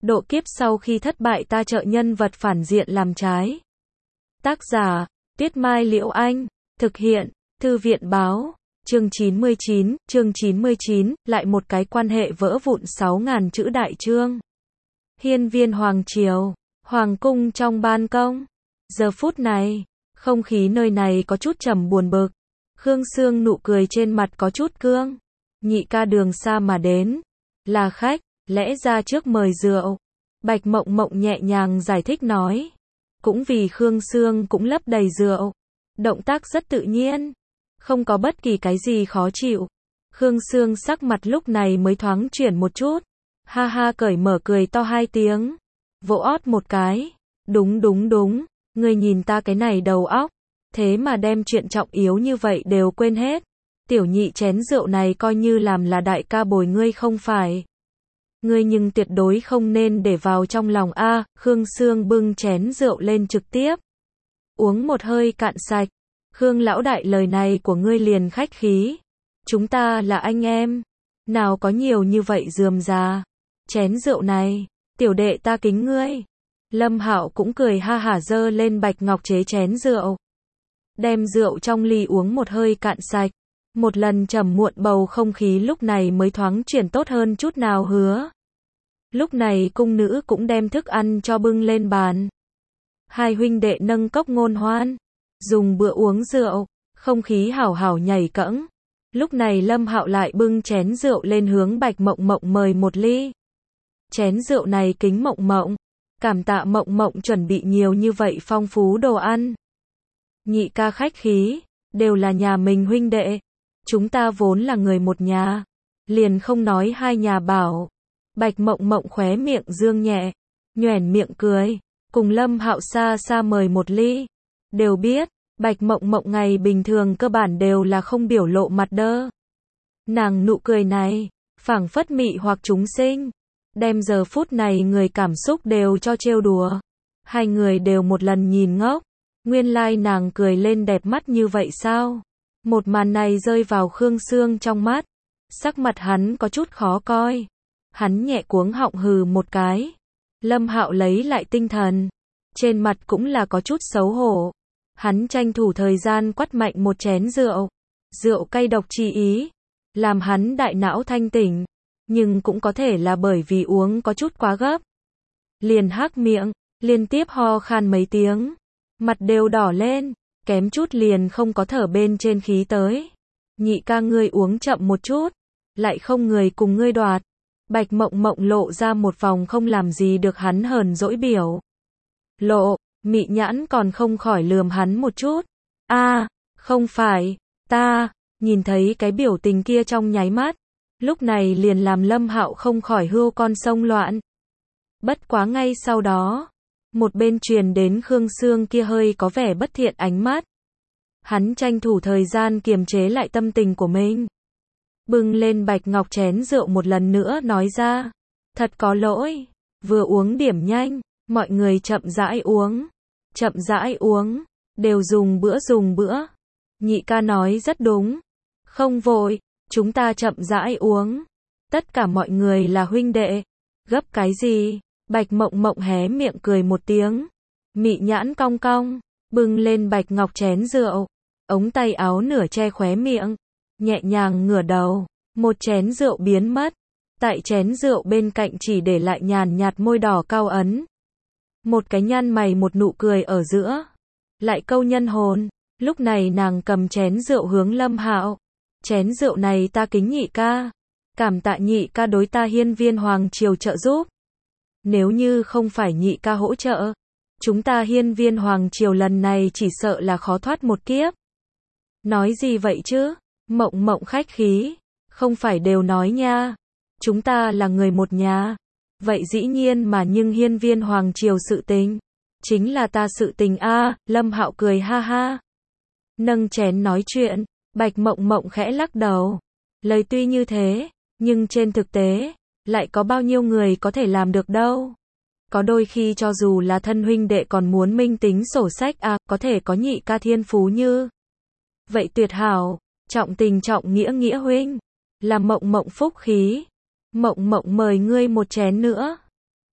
Độ kiếp sau khi thất bại ta trợ nhân vật phản diện làm trái. Tác giả, Tuyết Mai Liễu Anh. Thực hiện, Thư viện Báo. Chương 99, lại một cái quan hệ vỡ vụn 6.000 chữ đại chương. Hiên viên Hoàng Triều, Hoàng cung trong ban công. Giờ phút này, không khí nơi này có chút trầm buồn bực. Khương Sương nụ cười trên mặt có chút cương. Nhị ca đường xa mà đến. Là khách, lẽ ra trước mời rượu. Bạch Mộng Mộng nhẹ nhàng giải thích nói. Cũng vì Khương Sương cũng lấp đầy rượu. Động tác rất tự nhiên. Không có bất kỳ cái gì khó chịu. Khương Sương sắc mặt lúc này mới thoáng chuyển một chút. Ha ha cởi mở cười to 2 tiếng. Vỗ ót một cái. Đúng. Ngươi nhìn ta cái này đầu óc. Thế mà đem chuyện trọng yếu như vậy đều quên hết. Tiểu nhị chén rượu này coi như làm là đại ca bồi ngươi không phải. Ngươi nhưng tuyệt đối không nên để vào trong lòng a. Khương Sương bưng chén rượu lên trực tiếp. Uống một hơi cạn sạch. Khương lão đại lời này của ngươi liền khách khí. Chúng ta là anh em. Nào có nhiều như vậy rườm rà. Chén rượu này, tiểu đệ ta kính ngươi. Lâm Hạo cũng cười ha hả giơ lên bạch ngọc chế chén rượu. Đem rượu trong ly uống một hơi cạn sạch. Một lần trầm muộn bầu không khí lúc này mới thoáng chuyển tốt hơn chút nào hứa. Lúc này cung nữ cũng đem thức ăn cho bưng lên bàn. Hai huynh đệ nâng cốc ngôn hoan. Dùng bữa uống rượu, không khí hảo hảo nhảy cẫng. Lúc này Lâm Hạo lại bưng chén rượu lên hướng Bạch Mộng Mộng mời một ly. Chén rượu này kính Mộng Mộng. Cảm tạ Mộng Mộng chuẩn bị nhiều như vậy phong phú đồ ăn. Nhị ca khách khí, đều là nhà mình huynh đệ. Chúng ta vốn là người một nhà. Liền không nói hai nhà bảo. Bạch Mộng Mộng khóe miệng dương nhẹ. Nhoẻn miệng cười. Cùng Lâm Hạo xa xa mời một ly. Đều biết, Bạch Mộng Mộng ngày bình thường cơ bản đều là không biểu lộ mặt đơ. Nàng nụ cười này, phảng phất mị hoặc chúng sinh. Đem giờ phút này người cảm xúc đều cho trêu đùa. Hai người đều một lần nhìn ngốc. Nguyên lai nàng cười lên đẹp mắt như vậy sao? Một màn này rơi vào Khương Sương trong mắt. Sắc mặt hắn có chút khó coi. Hắn nhẹ cuống họng hừ một cái. Lâm Hạo lấy lại tinh thần. Trên mặt cũng là có chút xấu hổ. Hắn tranh thủ thời gian quắt mạnh một chén rượu. Rượu cay độc chi ý. Làm hắn đại não thanh tỉnh. Nhưng cũng có thể là bởi vì uống có chút quá gấp. Liền hắc miệng, liên tiếp ho khan mấy tiếng. Mặt đều đỏ lên, kém chút liền không có thở bên trên khí tới. Nhị ca ngươi uống chậm một chút. Lại không người cùng ngươi đoạt. Bạch Mộng Mộng lộ ra một vòng không làm gì được hắn hờn dỗi biểu. Lộ, mị nhãn còn không khỏi lườm hắn một chút. Không phải, ta, nhìn thấy cái biểu tình kia trong nháy mắt. Lúc này liền làm Lâm Hạo không khỏi hươu con sông loạn. Bất quá ngay sau đó, một bên truyền đến Khương Sương kia hơi có vẻ bất thiện ánh mắt. Hắn tranh thủ thời gian kiềm chế lại tâm tình của mình. Bưng lên bạch ngọc chén rượu một lần nữa nói ra. Thật có lỗi, vừa uống điểm nhanh, mọi người chậm rãi uống, đều dùng bữa. Nhị ca nói rất đúng. Không vội, chúng ta chậm rãi uống. Tất cả mọi người là huynh đệ. Gấp cái gì? Bạch Mộng Mộng hé miệng cười một tiếng. Mị nhãn cong cong, bưng lên bạch ngọc chén rượu. Ống tay áo nửa che khóe miệng. Nhẹ nhàng ngửa đầu, một chén rượu biến mất. Tại chén rượu bên cạnh chỉ để lại nhàn nhạt môi đỏ cao ấn. Một cái nhăn mày một nụ cười ở giữa. Lại câu nhân hồn. Lúc này nàng cầm chén rượu hướng Lâm Hạo. Chén rượu này ta kính nhị ca. Cảm tạ nhị ca đối ta hiên viên Hoàng Triều trợ giúp. Nếu như không phải nhị ca hỗ trợ, chúng ta hiên viên Hoàng Triều lần này chỉ sợ là khó thoát một kiếp. Nói gì vậy chứ? Mộng Mộng khách khí. Không phải đều nói nha. Chúng ta là người một nhà. Vậy dĩ nhiên mà nhưng hiên viên Hoàng Triều sự tình. Chính là ta sự tình a. Lâm Hạo cười ha ha. Nâng chén nói chuyện. Bạch Mộng Mộng khẽ lắc đầu. Lời tuy như thế, nhưng trên thực tế, lại có bao nhiêu người có thể làm được đâu. Có đôi khi cho dù là thân huynh đệ còn muốn minh tính sổ sách có thể có nhị ca thiên phú như. Vậy tuyệt hảo, trọng tình trọng nghĩa nghĩa huynh. Là Mộng Mộng phúc khí. Mộng Mộng mời ngươi một chén nữa.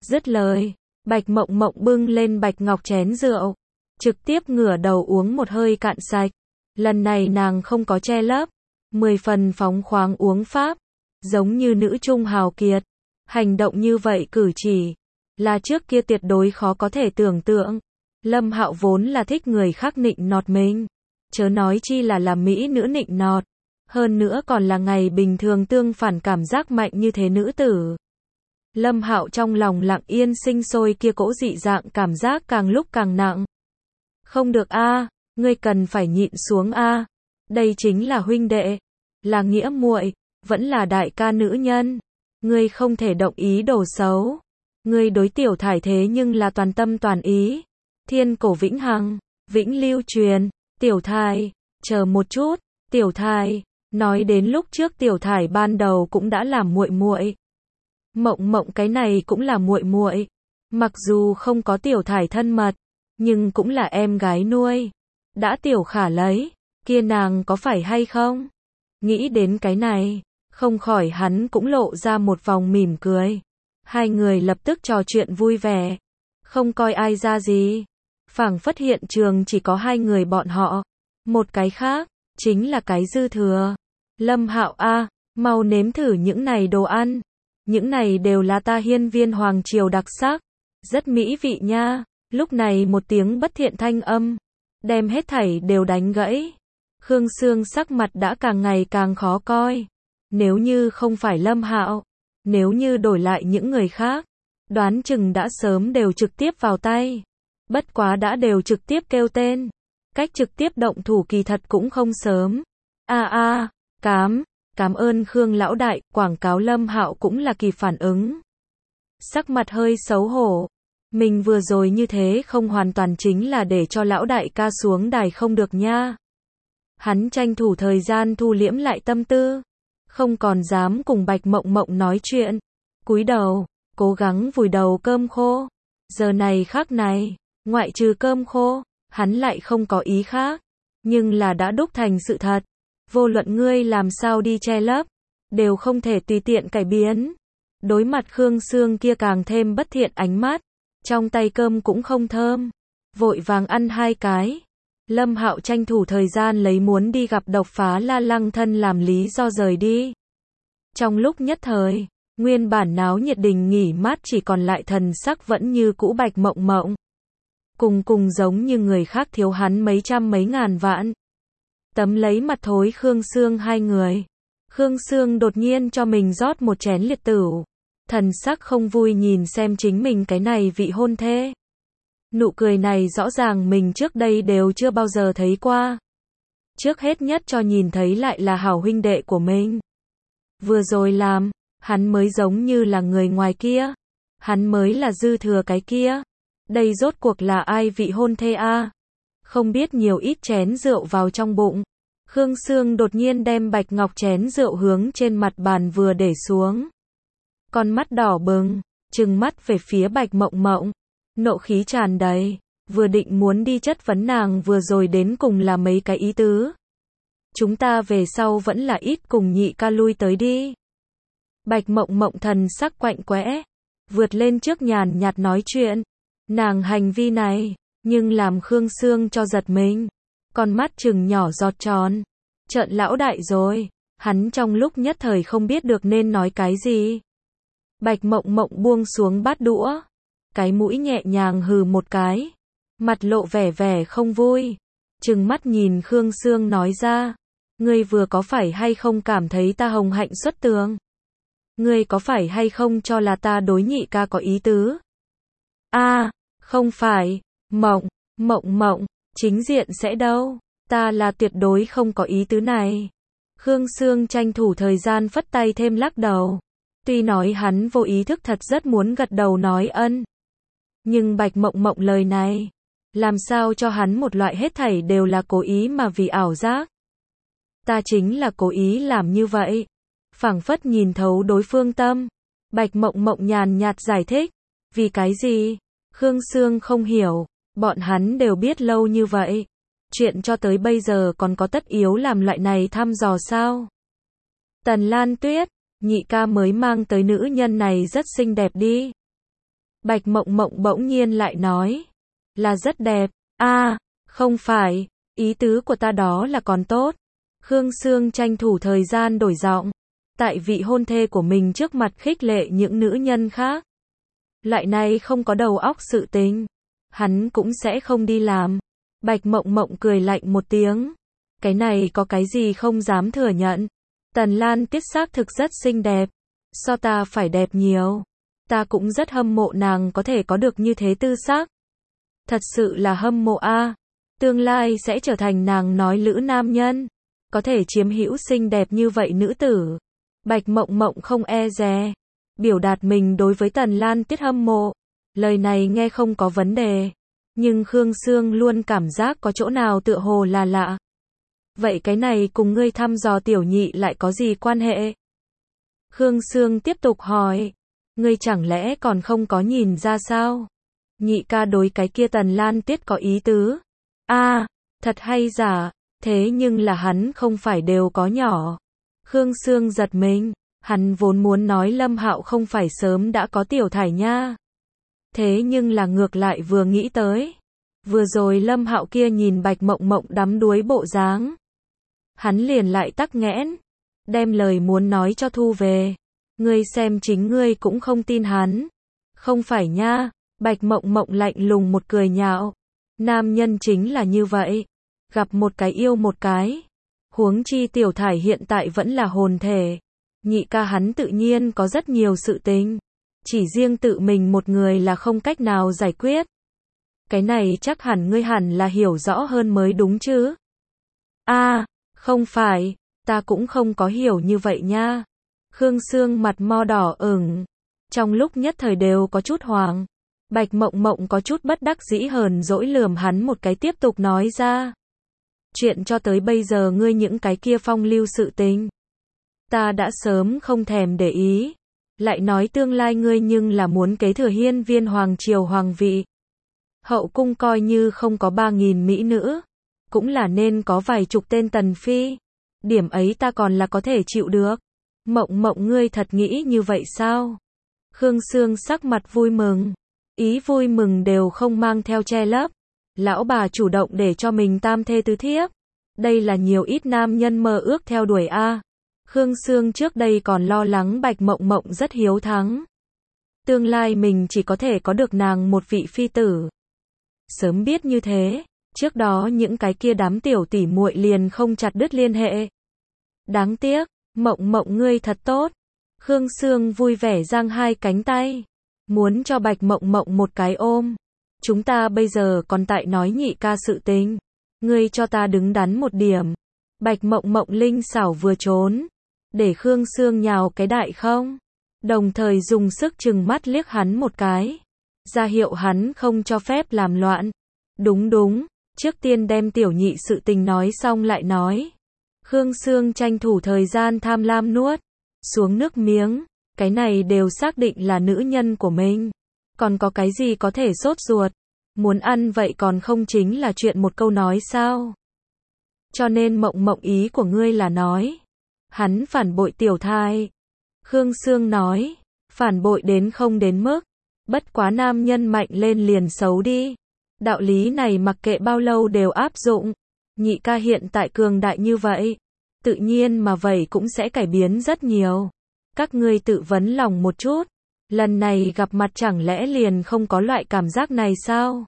Dứt lời, Bạch Mộng Mộng bưng lên bạch ngọc chén rượu, trực tiếp ngửa đầu uống một hơi cạn sạch. Lần này nàng không có che lấp, 10 phần phóng khoáng uống pháp, giống như nữ trung hào kiệt. Hành động như vậy cử chỉ, là trước kia tuyệt đối khó có thể tưởng tượng. Lâm Hạo vốn là thích người khác nịnh nọt mình, chớ nói chi là mỹ nữ nịnh nọt, hơn nữa còn là ngày bình thường tương phản cảm giác mạnh như thế nữ tử. Lâm Hạo trong lòng lặng yên sinh sôi kia cỗ dị dạng cảm giác càng lúc càng nặng. Không được a, ngươi cần phải nhịn xuống a. Đây chính là huynh đệ, là nghĩa muội, vẫn là đại ca nữ nhân. Ngươi không thể động ý đồ xấu. Ngươi đối Tiểu Thải thế nhưng là toàn tâm toàn ý. Thiên cổ vĩnh hằng, vĩnh lưu truyền. Tiểu Thải, chờ một chút, Tiểu Thải, nói đến lúc trước Tiểu Thải ban đầu cũng đã làm muội muội. Mộng Mộng cái này cũng là muội muội, mặc dù không có Tiểu Thải thân mật, nhưng cũng là em gái nuôi. Đã Tiểu Khả lấy, kia nàng có phải hay không? Nghĩ đến cái này, không khỏi hắn cũng lộ ra một vòng mỉm cười. Hai người lập tức trò chuyện vui vẻ, không coi ai ra gì. Phảng phất hiện trường chỉ có hai người bọn họ. Một cái khác, chính là cái dư thừa. Lâm Hạo a, mau nếm thử những này đồ ăn. Những này đều là ta Hiên Viên Hoàng Triều đặc sắc. Rất mỹ vị nha. Lúc này một tiếng bất thiện thanh âm, đem hết thảy đều đánh gãy. Khương Sương sắc mặt đã càng ngày càng khó coi. Nếu như không phải Lâm Hạo, nếu như đổi lại những người khác, đoán chừng đã sớm đều trực tiếp vào tay. Bất quá đã đều trực tiếp kêu tên. Cách trực tiếp động thủ kỳ thật cũng không sớm. Cảm ơn Khương lão đại, quảng cáo Lâm Hạo cũng là kịp phản ứng. Sắc mặt hơi xấu hổ. Mình vừa rồi như thế không hoàn toàn chính là để cho lão đại ca xuống đài không được nha. Hắn tranh thủ thời gian thu liễm lại tâm tư, không còn dám cùng Bạch Mộng Mộng nói chuyện. Cúi đầu, cố gắng vùi đầu cơm khô. Giờ này khắc này, ngoại trừ cơm khô, hắn lại không có ý khác. Nhưng là đã đúc thành sự thật. Vô luận ngươi làm sao đi che lấp, đều không thể tùy tiện cải biến. Đối mặt Khương Sương kia càng thêm bất thiện ánh mắt, trong tay cơm cũng không thơm, vội vàng ăn hai cái. Lâm Hạo tranh thủ thời gian lấy muốn đi gặp Độc Phá La Lăng Thân làm lý do rời đi. Trong lúc nhất thời, nguyên bản náo nhiệt đình nghỉ mát chỉ còn lại thần sắc vẫn như cũ Bạch Mộng Mộng. Cùng giống như người khác thiếu hắn mấy trăm mấy ngàn vạn. Tấm lấy mặt thối Khương Sương hai người. Khương Sương đột nhiên cho mình rót một chén liệt tửu. Thần sắc không vui nhìn xem chính mình cái này vị hôn thê. Nụ cười này rõ ràng mình trước đây đều chưa bao giờ thấy qua. Trước hết nhất cho nhìn thấy lại là hảo huynh đệ của mình. Vừa rồi làm, hắn mới giống như là người ngoài kia. Hắn mới là dư thừa cái kia. Đây rốt cuộc là ai vị hôn thê a? Không biết nhiều ít chén rượu vào trong bụng. Khương Sương đột nhiên đem bạch ngọc chén rượu hướng trên mặt bàn vừa để xuống. Con mắt đỏ bừng, trừng mắt về phía Bạch Mộng Mộng. Nộ khí tràn đầy, vừa định muốn đi chất vấn nàng vừa rồi đến cùng là mấy cái ý tứ. Chúng ta về sau vẫn là ít cùng nhị ca lui tới đi. Bạch Mộng Mộng thần sắc quạnh quẽ, vượt lên trước nhàn nhạt nói chuyện. Nàng hành vi này, nhưng làm Khương Sương cho giật mình. Con mắt trừng nhỏ giọt tròn. Trợn lão đại rồi. Hắn trong lúc nhất thời không biết được nên nói cái gì. Bạch Mộng Mộng buông xuống bát đũa. Cái mũi nhẹ nhàng hừ một cái. Mặt lộ vẻ không vui. Trừng mắt nhìn Khương Sương nói ra. Ngươi vừa có phải hay không cảm thấy ta hồng hạnh xuất tường? Ngươi có phải hay không cho là ta đối nhị ca có ý tứ? Không phải. Mộng, chính diện sẽ đâu. Ta là tuyệt đối không có ý tứ này. Khương Sương tranh thủ thời gian phất tay thêm lắc đầu. Tuy nói hắn vô ý thức thật rất muốn gật đầu nói ân. Nhưng Bạch Mộng Mộng lời này, làm sao cho hắn một loại hết thảy đều là cố ý mà vì ảo giác. Ta chính là cố ý làm như vậy. Phảng phất nhìn thấu đối phương tâm. Bạch Mộng Mộng nhàn nhạt giải thích. Vì cái gì? Khương Sương không hiểu. Bọn hắn đều biết lâu như vậy. Chuyện cho tới bây giờ còn có tất yếu làm loại này thăm dò sao? Tần Lan Tuyết, nhị ca mới mang tới nữ nhân này rất xinh đẹp đi. Bạch Mộng Mộng bỗng nhiên lại nói. Là rất đẹp. Không phải, ý tứ của ta đó là còn tốt. Khương Sương tranh thủ thời gian đổi giọng. Tại vị hôn thê của mình trước mặt khích lệ những nữ nhân khác. Loại này không có đầu óc sự tình. Hắn cũng sẽ không đi làm. Bạch Mộng Mộng cười lạnh một tiếng. Cái này có cái gì không dám thừa nhận. Tần Lan Tiết xác thực rất xinh đẹp. So ta phải đẹp nhiều. Ta cũng rất hâm mộ nàng có thể có được như thế tư sắc. Thật sự là hâm mộ a. Tương lai sẽ trở thành nàng nói lữ nam nhân. Có thể chiếm hữu xinh đẹp như vậy nữ tử. Bạch Mộng Mộng không e dè. Biểu đạt mình đối với Tần Lan Tiết hâm mộ. Lời này nghe không có vấn đề. Nhưng Khương Sương luôn cảm giác có chỗ nào tựa hồ là lạ. Vậy cái này cùng ngươi thăm dò tiểu nhị lại có gì quan hệ? Khương Sương tiếp tục hỏi. Ngươi chẳng lẽ còn không có nhìn ra sao? Nhị ca đối cái kia Tần Lan Tiết có ý tứ. Thật hay giả, thế nhưng là hắn không phải đều có nhỏ. Khương Sương giật mình, hắn vốn muốn nói Lâm Hạo không phải sớm đã có tiểu thải nha. Thế nhưng là ngược lại vừa nghĩ tới. Vừa rồi Lâm Hạo kia nhìn Bạch Mộng Mộng đắm đuối bộ dáng. Hắn liền lại tắc nghẽn, đem lời muốn nói cho thu về. Ngươi xem chính ngươi cũng không tin hắn. Không phải nha, Bạch Mộng Mộng lạnh lùng một cười nhạo. Nam nhân chính là như vậy. Gặp một cái yêu một cái. Huống chi tiểu thải hiện tại vẫn là hồn thể. Nhị ca hắn tự nhiên có rất nhiều sự tình. Chỉ riêng tự mình một người là không cách nào giải quyết. Cái này chắc hẳn ngươi hẳn là hiểu rõ hơn mới đúng chứ. Không phải, ta cũng không có hiểu như vậy nha. Khương Sương mặt mo đỏ ửng. Trong lúc nhất thời đều có chút hoảng. Bạch Mộng Mộng có chút bất đắc dĩ hờn dỗi lườm hắn một cái tiếp tục nói ra. Chuyện cho tới bây giờ ngươi những cái kia phong lưu sự tình. Ta đã sớm không thèm để ý. Lại nói tương lai ngươi nhưng là muốn kế thừa hiên viên hoàng triều hoàng vị. Hậu cung coi như không có 3.000 mỹ nữ. Cũng là nên có vài chục tên tần phi. Điểm ấy ta còn là có thể chịu được. Mộng Mộng ngươi thật nghĩ như vậy sao? Khương Sương sắc mặt vui mừng. Ý vui mừng đều không mang theo che lấp. Lão bà chủ động để cho mình tam thê tứ thiếp. Đây là nhiều ít nam nhân mơ ước theo đuổi a. Khương Sương trước đây còn lo lắng Bạch Mộng Mộng rất hiếu thắng. Tương lai mình chỉ có thể có được nàng một vị phi tử. Sớm biết như thế, trước đó những cái kia đám tiểu tỷ muội liền không chặt đứt liên hệ. Đáng tiếc, Mộng Mộng ngươi thật tốt. Khương Sương vui vẻ giang hai cánh tay. Muốn cho Bạch Mộng Mộng một cái ôm. Chúng ta bây giờ còn tại nói nhị ca sự tình. Ngươi cho ta đứng đắn một điểm. Bạch Mộng Mộng linh xảo vừa trốn. Để Khương Sương nhào cái đại không. Đồng thời dùng sức trừng mắt liếc hắn một cái. Ra hiệu hắn không cho phép làm loạn. Đúng, trước tiên đem tiểu nhị sự tình nói xong lại nói. Khương Sương tranh thủ thời gian tham lam nuốt xuống nước miếng. Cái này đều xác định là nữ nhân của mình. Còn có cái gì có thể sốt ruột. Muốn ăn vậy còn không chính là chuyện một câu nói sao. Cho nên Mộng Mộng ý của ngươi là nói. Hắn phản bội tiểu thai. Khương Sương nói. Phản bội đến không đến mức. Bất quá nam nhân mạnh lên liền xấu đi. Đạo lý này mặc kệ bao lâu đều áp dụng. Nhị ca hiện tại cường đại như vậy. Tự nhiên mà vậy cũng sẽ cải biến rất nhiều. Các ngươi tự vấn lòng một chút. Lần này gặp mặt chẳng lẽ liền không có loại cảm giác này sao?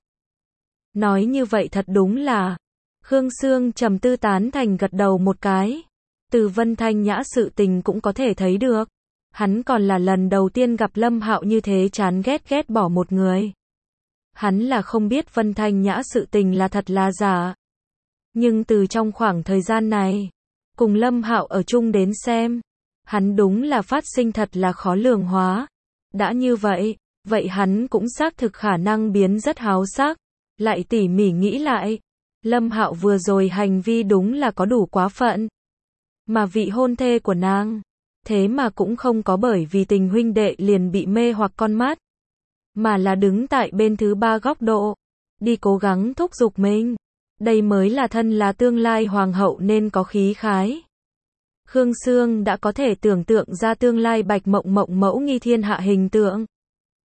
Nói như vậy thật đúng là. Khương Sương trầm tư tán thành gật đầu một cái. Từ Vân Thanh Nhã sự tình cũng có thể thấy được. Hắn còn là lần đầu tiên gặp Lâm Hạo như thế chán ghét bỏ một người. Hắn là không biết Vân Thanh Nhã sự tình là thật là giả. Nhưng từ trong khoảng thời gian này, cùng Lâm Hạo ở chung đến xem, hắn đúng là phát sinh thật là khó lường hóa. Đã như vậy, vậy hắn cũng xác thực khả năng biến rất háo sắc. Lại tỉ mỉ nghĩ lại, Lâm Hạo vừa rồi hành vi đúng là có đủ quá phận. Mà vị hôn thê của nàng, thế mà cũng không có bởi vì tình huynh đệ liền bị mê hoặc con mắt, mà là đứng tại bên thứ ba góc độ, đi cố gắng thúc giục mình. Đây mới là thân là tương lai hoàng hậu nên có khí khái. Khương Sương đã có thể tưởng tượng ra tương lai Bạch Mộng Mộng mẫu nghi thiên hạ hình tượng.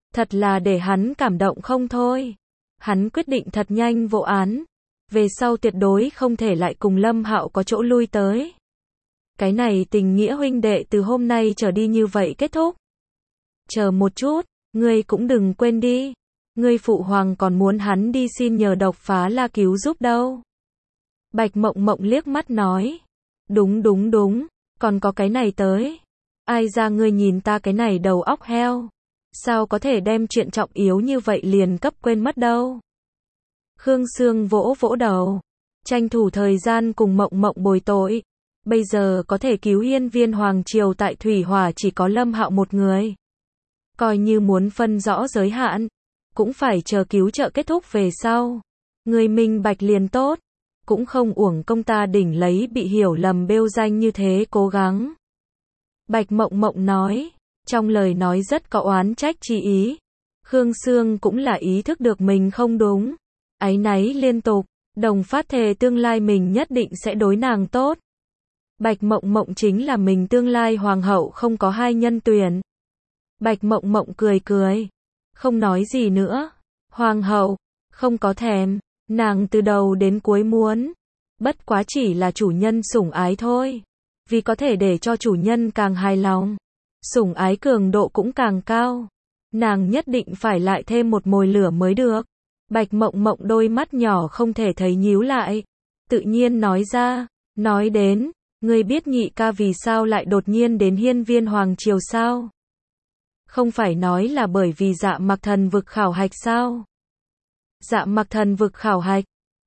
Thật là để hắn cảm động không thôi. Hắn quyết định thật nhanh vô án. Về sau tuyệt đối không thể lại cùng Lâm Hạo có chỗ lui tới. Cái này tình nghĩa huynh đệ từ hôm nay trở đi như vậy kết thúc. Chờ một chút, ngươi cũng đừng quên đi. Ngươi phụ hoàng còn muốn hắn đi xin nhờ Độc Phá La cứu giúp đâu. Bạch Mộng Mộng liếc mắt nói. Đúng, còn có cái này tới. Ai ra ngươi nhìn ta cái này đầu óc heo. Sao có thể đem chuyện trọng yếu như vậy liền cấp quên mất đâu. Khương Sương vỗ vỗ đầu. Tranh thủ thời gian cùng Mộng Mộng bồi tội. Bây giờ có thể cứu hiên viên hoàng triều tại Thủy Hỏa chỉ có Lâm Hạo một người. Coi như muốn phân rõ giới hạn. Cũng phải chờ cứu trợ kết thúc về sau. Người minh bạch liền tốt. Cũng không uổng công ta đỉnh lấy bị hiểu lầm bêu danh như thế cố gắng. Bạch Mộng Mộng nói. Trong lời nói rất có oán trách chi ý. Khương Sương cũng là ý thức được mình không đúng. Áy náy liên tục. Đồng phát thề tương lai mình nhất định sẽ đối nàng tốt. Bạch Mộng Mộng chính là mình tương lai hoàng hậu không có hai nhân tuyển. Bạch Mộng Mộng cười. Không nói gì nữa. Hoàng hậu, không có thèm. Nàng từ đầu đến cuối muốn. Bất quá chỉ là chủ nhân sủng ái thôi. Vì có thể để cho chủ nhân càng hài lòng. Sủng ái cường độ cũng càng cao. Nàng nhất định phải lại thêm một mồi lửa mới được. Bạch Mộng Mộng đôi mắt nhỏ không thể thấy nhíu lại. Tự nhiên nói ra. Nói đến. Ngươi biết nhị ca vì sao lại đột nhiên đến hiên viên hoàng triều sao? Không phải nói là bởi vì Dạ Mặc Thần vực khảo hạch sao? Dạ Mặc Thần vực khảo hạch?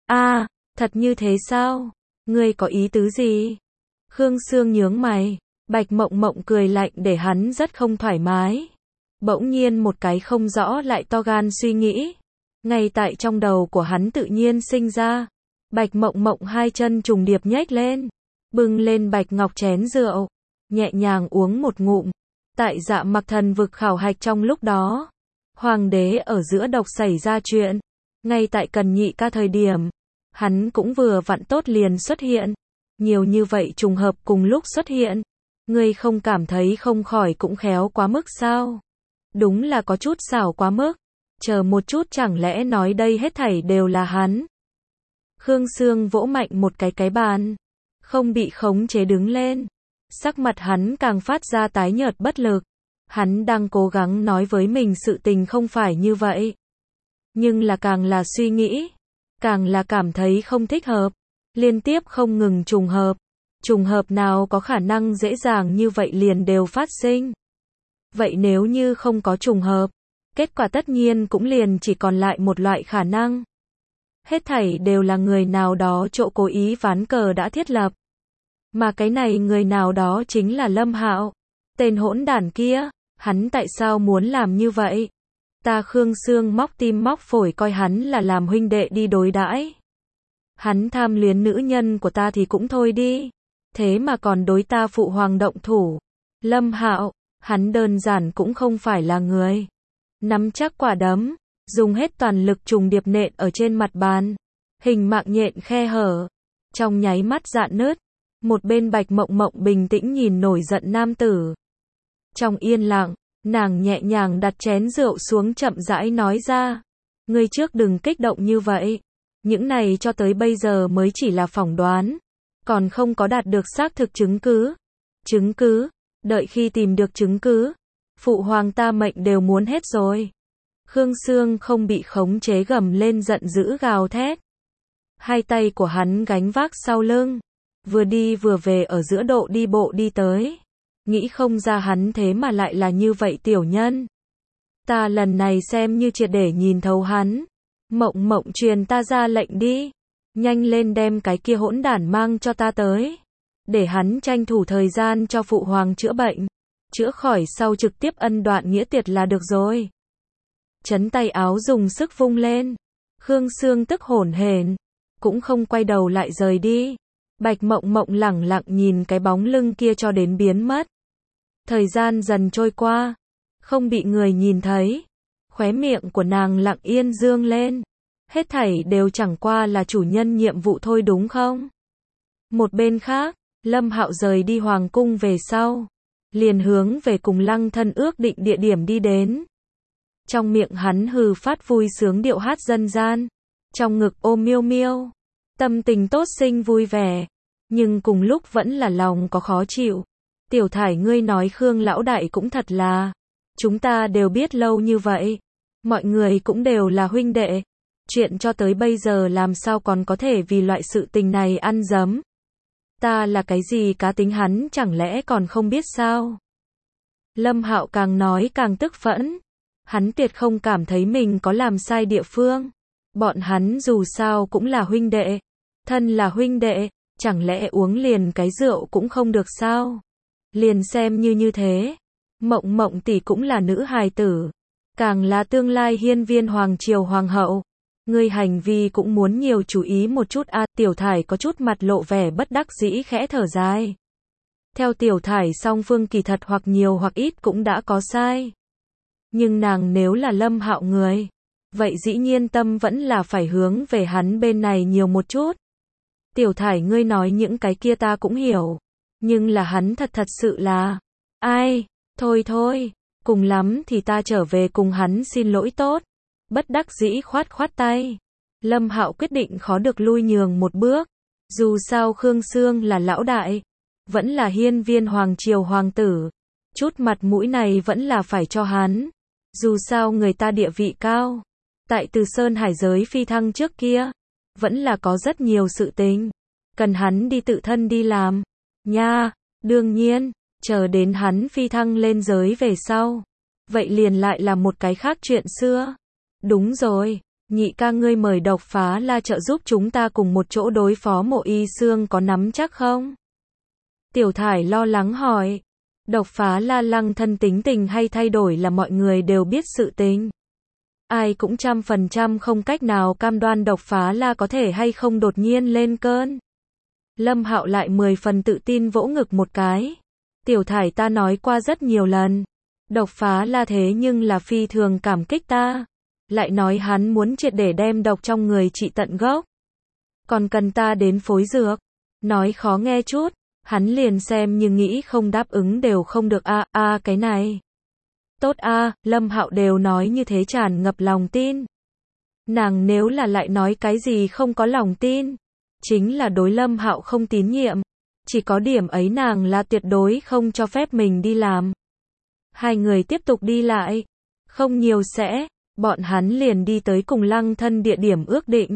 Thật như thế sao? Ngươi có ý tứ gì? Khương Sương nhướng mày. Bạch Mộng Mộng cười lạnh để hắn rất không thoải mái. Bỗng nhiên một cái không rõ lại to gan suy nghĩ. Ngay tại trong đầu của hắn tự nhiên sinh ra. Bạch Mộng Mộng hai chân trùng điệp nhếch lên. Bưng lên bạch ngọc chén rượu. Nhẹ nhàng uống một ngụm. Tại Dạ Mặc Thần vực khảo hạch trong lúc đó. Hoàng đế ở giữa độc xảy ra chuyện. Ngay tại cần nhị ca thời điểm. Hắn cũng vừa vặn tốt liền xuất hiện. Nhiều như vậy trùng hợp cùng lúc xuất hiện. Ngươi không cảm thấy không khỏi cũng khéo quá mức sao? Đúng là có chút xảo quá mức. Chờ một chút chẳng lẽ nói đây hết thảy đều là hắn. Khương Sương vỗ mạnh một cái bàn. Không bị khống chế đứng lên. Sắc mặt hắn càng phát ra tái nhợt bất lực. Hắn đang cố gắng nói với mình sự tình không phải như vậy. Nhưng là càng là suy nghĩ. Càng là cảm thấy không thích hợp. Liên tiếp không ngừng trùng hợp. Trùng hợp nào có khả năng dễ dàng như vậy liền đều phát sinh. Vậy nếu như không có trùng hợp. Kết quả tất nhiên cũng liền chỉ còn lại một loại khả năng. Hết thảy đều là người nào đó chỗ cố ý ván cờ đã thiết lập. Mà cái này người nào đó chính là Lâm Hạo. Tên hỗn đản kia, hắn tại sao muốn làm như vậy? Ta Khương Sương móc tim móc phổi coi hắn là làm huynh đệ đi đối đãi. Hắn tham luyến nữ nhân của ta thì cũng thôi đi. Thế mà còn đối ta phụ hoàng động thủ. Lâm Hạo, hắn đơn giản cũng không phải là người. Nắm chắc quả đấm, dùng hết toàn lực trùng điệp nện ở trên mặt bàn. Hình mạng nhện khe hở. Trong nháy mắt rạn nứt. Một bên Bạch Mộng Mộng bình tĩnh nhìn nổi giận nam tử. Trong yên lặng, nàng nhẹ nhàng đặt chén rượu xuống chậm rãi nói ra. Ngươi trước đừng kích động như vậy. Những này cho tới bây giờ mới chỉ là phỏng đoán. Còn không có đạt được xác thực chứng cứ. Chứng cứ? Đợi khi tìm được chứng cứ. Phụ hoàng ta mệnh đều muốn hết rồi. Khương Sương không bị khống chế gầm lên giận dữ gào thét. Hai tay của hắn gánh vác sau lưng. Vừa đi vừa về ở giữa độ đi bộ đi tới. Nghĩ không ra hắn thế mà lại là như vậy tiểu nhân. Ta lần này xem như triệt để nhìn thấu hắn. Mộng Mộng truyền ta ra lệnh đi. Nhanh lên đem cái kia hỗn đản mang cho ta tới. Để hắn tranh thủ thời gian cho phụ hoàng chữa bệnh. Chữa khỏi sau trực tiếp ân đoạn nghĩa tiệt là được rồi. Chấn tay áo dùng sức vung lên. Khương Sương tức hổn hển. Cũng không quay đầu lại rời đi. Bạch Mộng Mộng lẳng lặng nhìn cái bóng lưng kia cho đến biến mất. Thời gian dần trôi qua. Không bị người nhìn thấy. Khóe miệng của nàng lặng yên dương lên. Hết thảy đều chẳng qua là chủ nhân nhiệm vụ thôi đúng không? Một bên khác, Lâm Hạo rời đi hoàng cung về sau. Liền hướng về cùng Lăng Thân ước định địa điểm đi đến. Trong miệng hắn hừ phát vui sướng điệu hát dân gian. Trong ngực ôm miêu miêu. Tâm tình tốt sinh vui vẻ. Nhưng cùng lúc vẫn là lòng có khó chịu. Tiểu Thải ngươi nói Khương lão đại cũng thật là. Chúng ta đều biết lâu như vậy. Mọi người cũng đều là huynh đệ. Chuyện cho tới bây giờ làm sao còn có thể vì loại sự tình này ăn dấm. Ta là cái gì cá tính hắn chẳng lẽ còn không biết sao. Lâm Hạo càng nói càng tức phẫn. Hắn tuyệt không cảm thấy mình có làm sai địa phương. Bọn hắn dù sao cũng là huynh đệ. Thân là huynh đệ, chẳng lẽ uống liền cái rượu cũng không được sao? Liền xem như thế. Mộng Mộng tỷ cũng là nữ hài tử. Càng là tương lai hiên viên hoàng triều hoàng hậu. Ngươi hành vi cũng muốn nhiều chú ý một chút a. Tiểu Thải có chút mặt lộ vẻ bất đắc dĩ khẽ thở dài. Theo Tiểu Thải song phương kỳ thật hoặc nhiều hoặc ít cũng đã có sai. Nhưng nàng nếu là Lâm Hạo người, vậy dĩ nhiên tâm vẫn là phải hướng về hắn bên này nhiều một chút. Tiểu Thải ngươi nói những cái kia ta cũng hiểu. Nhưng là hắn thật sự là. Ai, thôi thôi, cùng lắm thì ta trở về cùng hắn xin lỗi tốt. Bất đắc dĩ khoát tay. Lâm Hạo quyết định khó được lui nhường một bước. Dù sao Khương Sương là lão đại. Vẫn là hiên viên hoàng triều hoàng tử. Chút mặt mũi này vẫn là phải cho hắn. Dù sao người ta địa vị cao. Tại Từ Sơn hải giới phi thăng trước kia. Vẫn là có rất nhiều sự tình. Cần hắn đi tự thân đi làm. Nha, đương nhiên, chờ đến hắn phi thăng lên giới về sau. Vậy liền lại là một cái khác chuyện xưa. Đúng rồi, nhị ca ngươi mời Độc Phá La trợ giúp chúng ta cùng một chỗ đối phó Mộ Y Xương có nắm chắc không? Tiểu Thải lo lắng hỏi. Độc Phá La Lăng thân tính tình hay thay đổi là mọi người đều biết sự tình. Ai cũng 100% không cách nào cam đoan Độc Phá La có thể hay không đột nhiên lên cơn. Lâm Hạo lại 10 phần tự tin vỗ ngực một cái. Tiểu Thải ta nói qua rất nhiều lần. Độc Phá La thế nhưng là phi thường cảm kích ta. Lại nói hắn muốn triệt để đem độc trong người trị tận gốc. Còn cần ta đến phối dược. Nói khó nghe chút. Hắn liền xem như nghĩ không đáp ứng đều không được cái này. Tốt Lâm Hạo đều nói như thế tràn ngập lòng tin. Nàng nếu là lại nói cái gì không có lòng tin. Chính là đối Lâm Hạo không tín nhiệm. Chỉ có điểm ấy nàng là tuyệt đối không cho phép mình đi làm. Hai người tiếp tục đi lại. Không nhiều sẽ. Bọn hắn liền đi tới cùng Lăng Thân địa điểm ước định.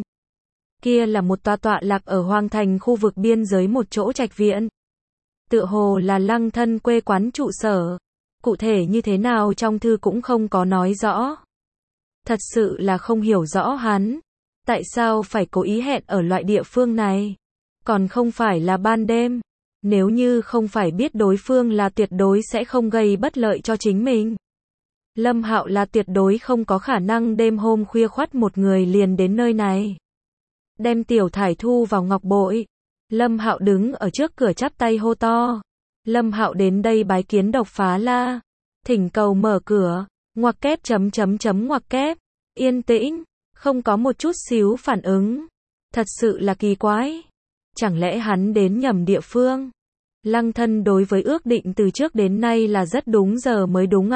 Kia là một tọa lạc ở Hoàng Thành khu vực biên giới một chỗ trạch viện. Tựa hồ là Lăng Thân quê quán trụ sở. Cụ thể như thế nào trong thư cũng không có nói rõ. Thật sự là không hiểu rõ hắn. Tại sao phải cố ý hẹn ở loại địa phương này? Còn không phải là ban đêm. Nếu như không phải biết đối phương là tuyệt đối sẽ không gây bất lợi cho chính mình. Lâm Hạo là tuyệt đối không có khả năng đêm hôm khuya khoắt một người liền đến nơi này. Đem Tiểu Thải thu vào ngọc bội. Lâm Hạo đứng ở trước cửa chắp tay hô to. Lâm Hạo đến đây bái kiến Độc Phá La. Thỉnh cầu mở cửa. Ngoặc kép ngoặc kép. Yên tĩnh. Không có một chút xíu phản ứng. Thật sự là kỳ quái. Chẳng lẽ hắn đến nhầm địa phương? Lăng Thân đối với ước định từ trước đến nay là rất đúng giờ mới đúng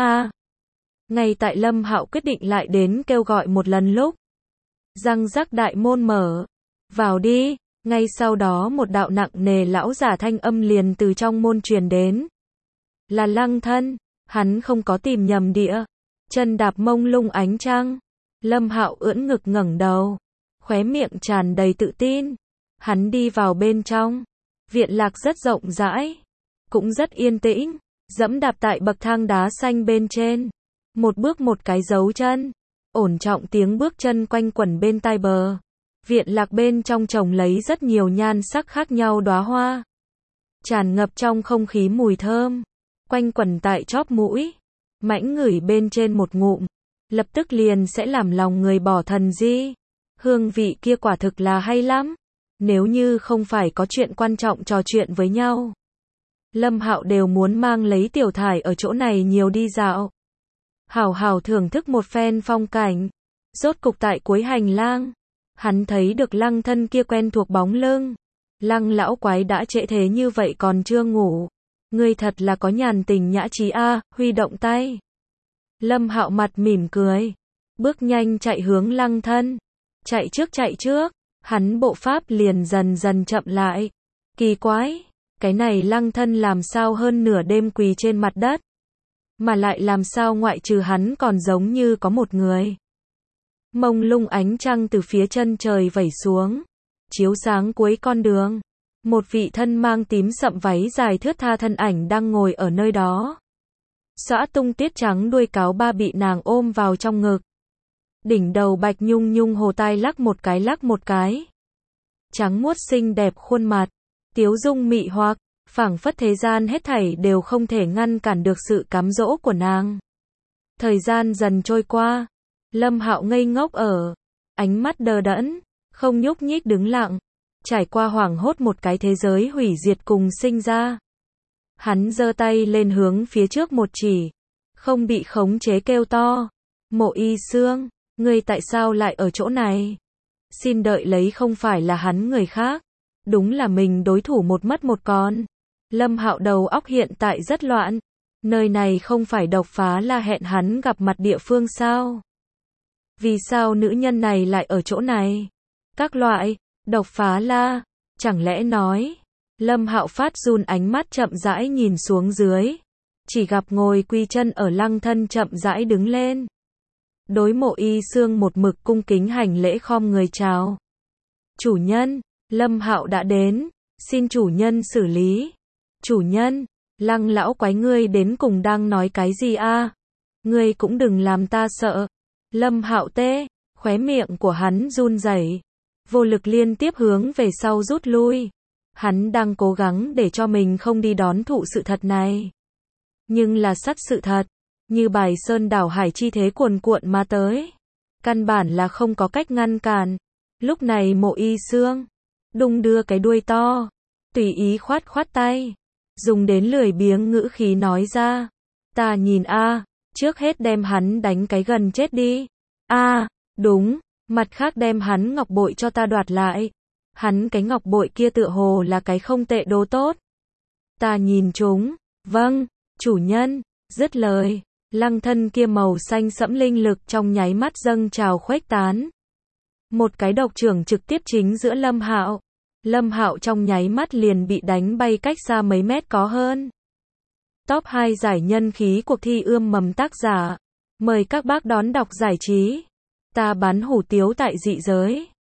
Ngay tại Lâm Hạo quyết định lại đến kêu gọi một lần lúc. Răng rắc đại môn mở. Vào đi. Ngay sau đó một đạo nặng nề lão giả thanh âm liền từ trong môn truyền đến. Là Lăng Thân. Hắn không có tìm nhầm địa. Chân đạp mông lung ánh trăng. Lâm Hạo ưỡn ngực ngẩng đầu. Khóe miệng tràn đầy tự tin. Hắn đi vào bên trong. Viện lạc rất rộng rãi. Cũng rất yên tĩnh. Dẫm đạp tại bậc thang đá xanh bên trên. Một bước một cái dấu chân. Ổn trọng tiếng bước chân quanh quẩn bên tai bờ. Viện lạc bên trong trồng lấy rất nhiều nhan sắc khác nhau đóa hoa. Tràn ngập trong không khí mùi thơm. Quanh quẩn tại chóp mũi. Mãnh ngửi bên trên một ngụm. Lập tức liền sẽ làm lòng người bỏ thần di. Hương vị kia quả thực là hay lắm. Nếu như không phải có chuyện quan trọng trò chuyện với nhau. Lâm Hạo đều muốn mang lấy Tiểu Thải ở chỗ này nhiều đi dạo. Hảo hảo thưởng thức một phen phong cảnh. Rốt cục tại cuối hành lang. Hắn thấy được Lăng Thân kia quen thuộc bóng lưng. Lăng lão quái đã trễ thế như vậy còn chưa ngủ. Ngươi thật là có nhàn tình nhã trí huy động tay. Lâm Hạo mặt mỉm cười, bước nhanh chạy hướng Lăng Thân. Chạy trước, hắn bộ pháp liền dần dần chậm lại. Kỳ quái, cái này Lăng Thân làm sao hơn nửa đêm quỳ trên mặt đất, mà lại làm sao ngoại trừ hắn còn giống như có một người. Mông lung ánh trăng từ phía chân trời vẩy xuống, chiếu sáng cuối con đường. Một vị thân mang tím sậm váy dài thướt tha thân ảnh đang ngồi ở nơi đó. Xõa tung tiết trắng đuôi cáo ba bị nàng ôm vào trong ngực. Đỉnh đầu bạch nhung nhung hồ tai lắc một cái. Trắng muốt xinh đẹp khuôn mặt, tiếu dung mị hoặc, phảng phất thế gian hết thảy đều không thể ngăn cản được sự cám dỗ của nàng. Thời gian dần trôi qua, Lâm Hạo ngây ngốc ở, ánh mắt đờ đẫn, không nhúc nhích đứng lặng, trải qua hoảng hốt một cái thế giới hủy diệt cùng sinh ra. Hắn giơ tay lên hướng phía trước một chỉ, không bị khống chế kêu to, Mộ Y Xương, ngươi tại sao lại ở chỗ này? Xin đợi lấy không phải là hắn người khác, đúng là mình đối thủ một mất một còn. Lâm Hạo đầu óc hiện tại rất loạn, nơi này không phải Độc Phá La hẹn hắn gặp mặt địa phương sao? Vì sao nữ nhân này lại ở chỗ này? Các loại, Độc Phá La, chẳng lẽ nói? Lâm Hạo phát run ánh mắt chậm rãi nhìn xuống dưới, chỉ gặp ngồi quy chân ở Lăng Thân chậm rãi đứng lên. Đối Mộ Y Xương một mực cung kính hành lễ khom người chào. Chủ nhân, Lâm Hạo đã đến, xin chủ nhân xử lý. Chủ nhân, Lăng lão quái ngươi đến cùng đang nói cái gì a? Ngươi cũng đừng làm ta sợ. Lâm Hạo tê, khóe miệng của hắn run rẩy, vô lực liên tiếp hướng về sau rút lui. Hắn đang cố gắng để cho mình không đi đón thụ sự thật này. Nhưng là sắt sự thật, như bài sơn đảo hải chi thế cuồn cuộn mà tới. Căn bản là không có cách ngăn cản. Lúc này Mộ Y Xương đung đưa cái đuôi to, tùy ý khoát khoát tay, dùng đến lười biếng ngữ khí nói ra. Ta nhìn a, trước hết đem hắn đánh cái gần chết đi. A, đúng, mặt khác đem hắn ngọc bội cho ta đoạt lại. Hắn cái ngọc bội kia tựa hồ là cái không tệ đồ tốt. Ta nhìn chúng, vâng, chủ nhân, dứt lời, Lăng Thân kia màu xanh sẫm linh lực trong nháy mắt dâng trào khuếch tán. Một cái độc trưởng trực tiếp chính giữa Lâm Hạo. Lâm Hạo trong nháy mắt liền bị đánh bay cách xa mấy mét có hơn. Top 2 giải nhân khí cuộc thi ươm mầm tác giả. Mời các bác đón đọc giải trí. Ta bán hủ tiếu tại dị giới.